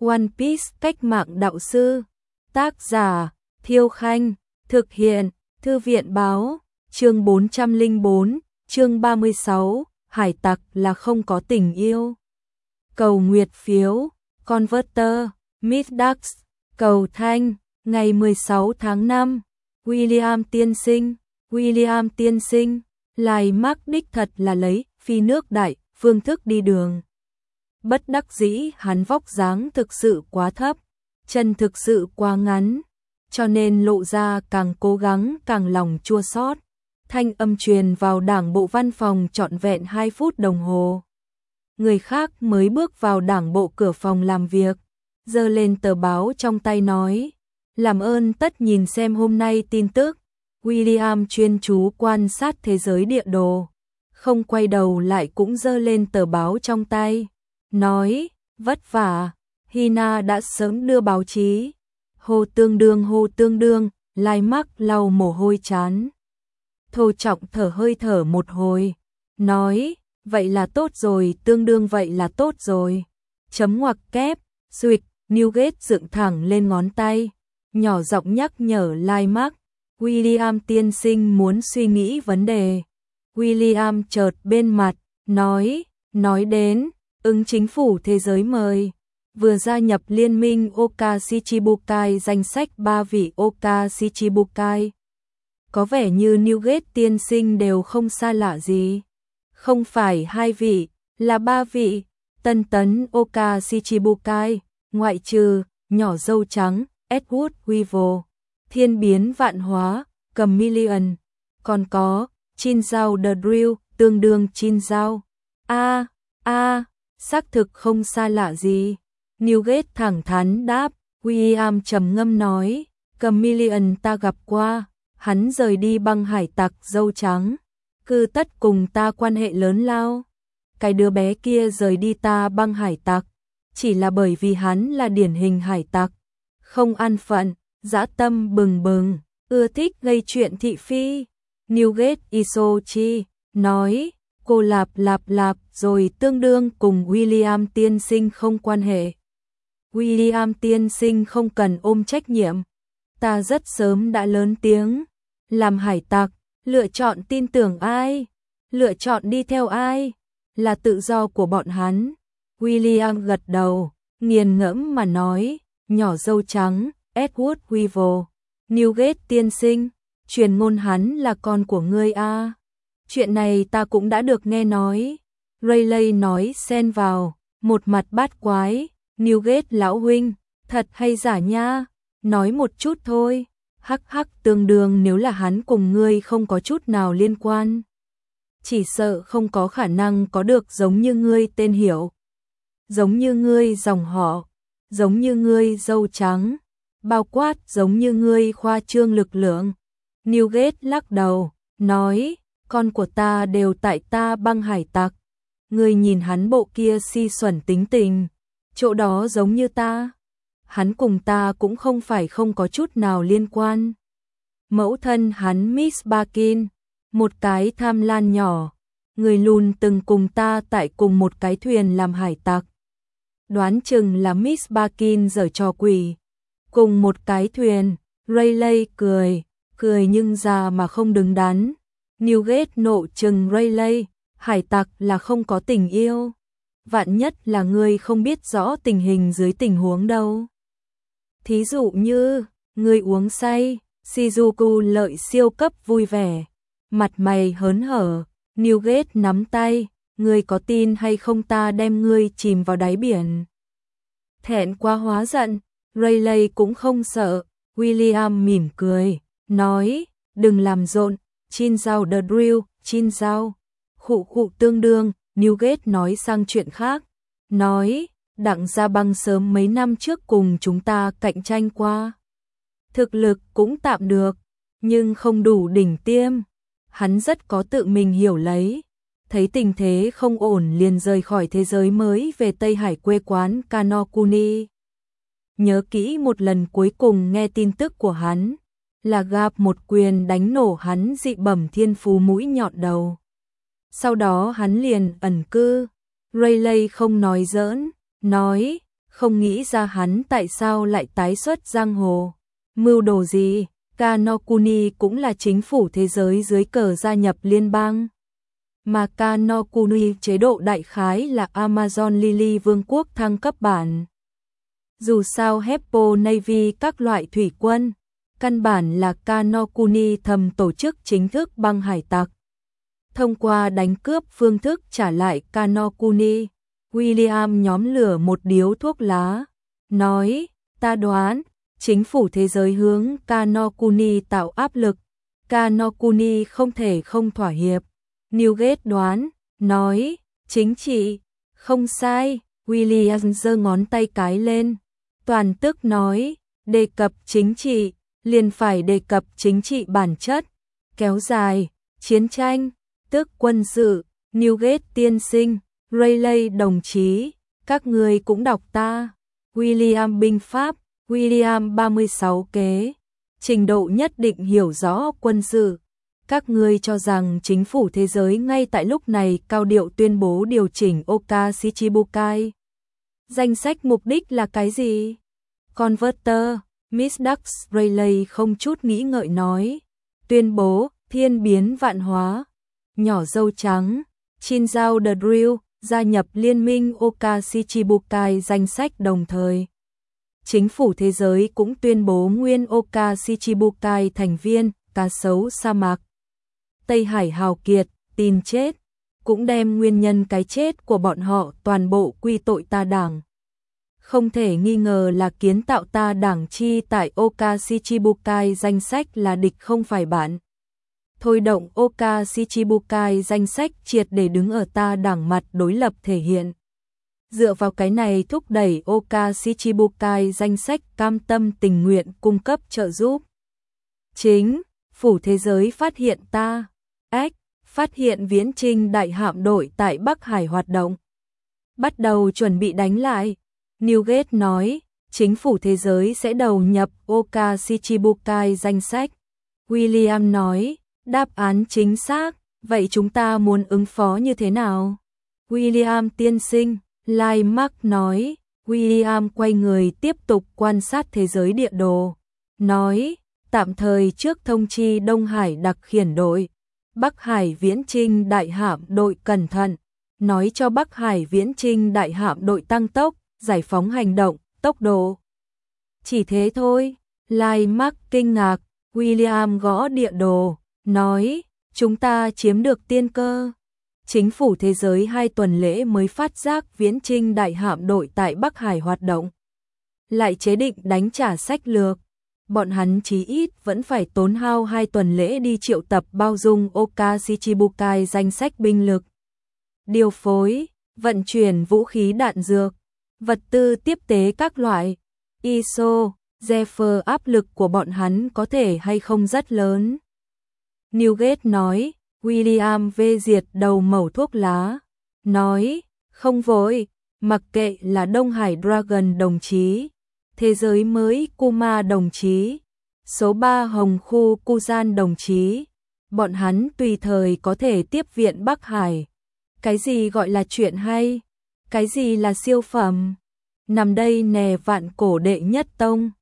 One Piece cách mạng đạo sư. Tác giả Thiêu Khanh. Thực hiện Thư viện Báo. Chương 404, chương 36, hải tặc là không có tình yêu. Cầu nguyệt phiếu, Converter, Midax, cầu thanh, ngày 16 tháng 5, William tiên sinh, lại mắc đích thật là lấy phi nước đại, phương thức đi đường. Bất đắc dĩ hắn vóc dáng thực sự quá thấp, chân thực sự quá ngắn, cho nên lộ ra càng cố gắng càng lòng chua xót. Thanh âm truyền vào đảng bộ văn phòng trọn vẹn 2 phút đồng hồ. Người khác mới bước vào đảng bộ cửa phòng làm việc, giơ lên tờ báo trong tay nói, làm ơn tất nhìn xem hôm nay tin tức. William chuyên chú quan sát thế giới địa đồ, không quay đầu lại cũng giơ lên tờ báo trong tay, nói, vất vả, Hina đã sớm đưa báo chí. Hồ tương đương, Lai Mắc lau mồ hôi chán. Thô Trọng hơi thở một hồi, nói, vậy là tốt rồi, tương đương vậy là tốt rồi. Chấm ngoặc kép, duyệt, Newgate dựng thẳng lên ngón tay, nhỏ giọng nhắc nhở Lai Mắc, William tiên sinh muốn suy nghĩ vấn đề. William chợt bên mặt, nói đến, ứng chính phủ thế giới mời, vừa gia nhập liên minh Oka Shichibukai danh sách 3 vị Oka Shichibukai. Có vẻ như Newgate tiên sinh đều không xa lạ gì. Không phải 2 vị, là 3 vị, tân tấn Oka Shichibukai, ngoại trừ, nhỏ dâu trắng, Edward Weevil, thiên biến vạn hóa, Chameleon, còn có, Chinzao the Drill, tương đương Chinzao. Xác thực không xa lạ gì. Newgate thẳng thắn đáp, William trầm ngâm nói, Chameleon ta gặp qua, hắn rời đi băng hải tặc dâu trắng, cư tất cùng ta quan hệ lớn lao. Cái đứa bé kia rời đi ta băng hải tặc, chỉ là bởi vì hắn là điển hình hải tặc, không an phận, dã tâm bừng bừng, ưa thích gây chuyện thị phi. Newgate Isochi nói, cô lạp rồi tương đương cùng William tiên sinh không quan hệ. William tiên sinh không cần ôm trách nhiệm. Ta rất sớm đã lớn tiếng. Làm hải tặc, lựa chọn tin tưởng ai, lựa chọn đi theo ai, là tự do của bọn hắn. William gật đầu, nghiền ngẫm mà nói, nhỏ dâu trắng, Edward Weevil, Newgate tiên sinh, truyền ngôn hắn là con của ngươi a. Chuyện này ta cũng đã được nghe nói. Rayleigh nói xen vào, một mặt bát quái, Newgate lão huynh, thật hay giả nha, nói một chút thôi. Hắc tương đương, nếu là hắn cùng ngươi không có chút nào liên quan, chỉ sợ không có khả năng có được giống như ngươi tên Hiểu, giống như ngươi dòng họ, giống như ngươi dâu trắng, bao quát giống như ngươi khoa trương lực lượng. Newgate lắc đầu, nói, con của ta đều tại ta băng hải tặc, ngươi nhìn hắn bộ kia si xuẩn tính tình, chỗ đó giống như ta. Hắn cùng ta cũng không phải không có chút nào liên quan. Mẫu thân hắn Miss Barkin, một cái tham lam nhỏ, người lùn từng cùng ta tại cùng một cái thuyền làm hải tặc. Đoán chừng là Miss Barkin giở trò quỷ. Cùng một cái thuyền, Rayleigh cười nhưng già mà không đứng đắn. Newgate nộ chừng Rayleigh, hải tặc là không có tình yêu. Vạn nhất là ngươi không biết rõ tình hình dưới tình huống đâu. Thí dụ như, ngươi uống say, Shizuku lợi siêu cấp vui vẻ, mặt mày hớn hở, Newgate nắm tay, ngươi có tin hay không ta đem ngươi chìm vào đáy biển. Thẹn quá hóa giận, Rayleigh cũng không sợ, William mỉm cười, nói, đừng làm rộn, Chinzao the Drill, Chinzao, khụ tương đương, Newgate nói sang chuyện khác, nói, Đặng Gia Băng sớm mấy năm trước cùng chúng ta cạnh tranh qua. Thực lực cũng tạm được, nhưng không đủ đỉnh tiêm. Hắn rất có tự mình hiểu lấy. Thấy tình thế không ổn liền rời khỏi thế giới mới về Tây Hải quê quán Kanokuni. Nhớ kỹ một lần cuối cùng nghe tin tức của hắn, là gặp một quyền đánh nổ hắn dị bẩm thiên phú mũi nhọn đầu. Sau đó hắn liền ẩn cư. Rayleigh không nói giỡn, nói, không nghĩ ra hắn tại sao lại tái xuất giang hồ. Mưu đồ gì? Kanokuni cũng là chính phủ thế giới dưới cờ gia nhập liên bang. Mà Kanokuni chế độ đại khái là Amazon Lily Vương quốc thăng cấp bản. Dù sao Heppo Navy các loại thủy quân, căn bản là Kanokuni thầm tổ chức chính thức băng hải tặc. Thông qua đánh cướp phương thức trả lại Kanokuni, William nhóm lửa một điếu thuốc lá, nói, ta đoán, chính phủ thế giới hướng Kanokuni tạo áp lực, Kanokuni không thể không thỏa hiệp. Newgate đoán, nói, chính trị, không sai, William giơ ngón tay cái lên, toàn tức nói, đề cập chính trị, liền phải đề cập chính trị bản chất, kéo dài, chiến tranh, tức quân sự, Newgate tiên sinh, Rayleigh đồng chí, các người cũng đọc ta, William binh pháp, William 36 kế, trình độ nhất định hiểu rõ quân sự. Các ngươi cho rằng chính phủ thế giới ngay tại lúc này cao điệu tuyên bố điều chỉnh Oka Shichibukai. Danh sách mục đích là cái gì? Converter, Miss Dux Rayleigh không chút nghĩ ngợi nói. Tuyên bố, thiên biến vạn hóa. Nhỏ dâu trắng, Shinzao the Drill, gia nhập liên minh Oka Shichibukai danh sách đồng thời. Chính phủ thế giới cũng tuyên bố nguyên Oka Shichibukai thành viên, cá sấu sa mạc. Tây Hải hào kiệt, tin chết, cũng đem nguyên nhân cái chết của bọn họ toàn bộ quy tội ta đảng. Không thể nghi ngờ là kiến tạo ta đảng chi tại Oka Shichibukai danh sách là địch không phải bạn. Thôi động Oka Shichibukai danh sách triệt để đứng ở ta đảng mặt đối lập thể hiện. Dựa vào cái này thúc đẩy Oka Shichibukai danh sách cam tâm tình nguyện cung cấp trợ giúp. Chính phủ thế giới phát hiện ta, phát hiện viễn trinh đại hạm đội tại Bắc Hải hoạt động. Bắt đầu chuẩn bị đánh lại. Newgate nói, chính phủ thế giới sẽ đầu nhập Oka Shichibukai danh sách. William nói, đáp án chính xác, vậy chúng ta muốn ứng phó như thế nào? William tiên sinh, Lai Mark nói, William quay người tiếp tục quan sát thế giới địa đồ. Nói, tạm thời trước thông chi Đông Hải đặc khiển đội, Bắc Hải viễn trinh đại hạm đội cẩn thận, nói cho Bắc Hải viễn trinh đại hạm đội tăng tốc, giải phóng hành động, tốc độ. Chỉ thế thôi, Lai Mark kinh ngạc, William gõ địa đồ, nói, chúng ta chiếm được tiên cơ. Chính phủ thế giới 2 tuần lễ mới phát giác viễn trinh đại hạm đội tại Bắc Hải hoạt động. Lại chế định đánh trả sách lược. Bọn hắn chí ít vẫn phải tốn hao 2 tuần lễ đi triệu tập bao dung Oka Shichibukai danh sách binh lực. Điều phối, vận chuyển vũ khí đạn dược, vật tư tiếp tế các loại. ISO, Zephyr áp lực của bọn hắn có thể hay không rất lớn. Newgate nói, William vê diệt đầu mẩu thuốc lá. Nói, không vội, mặc kệ là Đông Hải Dragon đồng chí, thế giới mới Kuma đồng chí, số 3 Hồng khu Kuzan đồng chí, bọn hắn tùy thời có thể tiếp viện Bắc Hải. Cái gì gọi là chuyện hay? Cái gì là siêu phẩm? Nằm đây nè vạn cổ đệ nhất tông.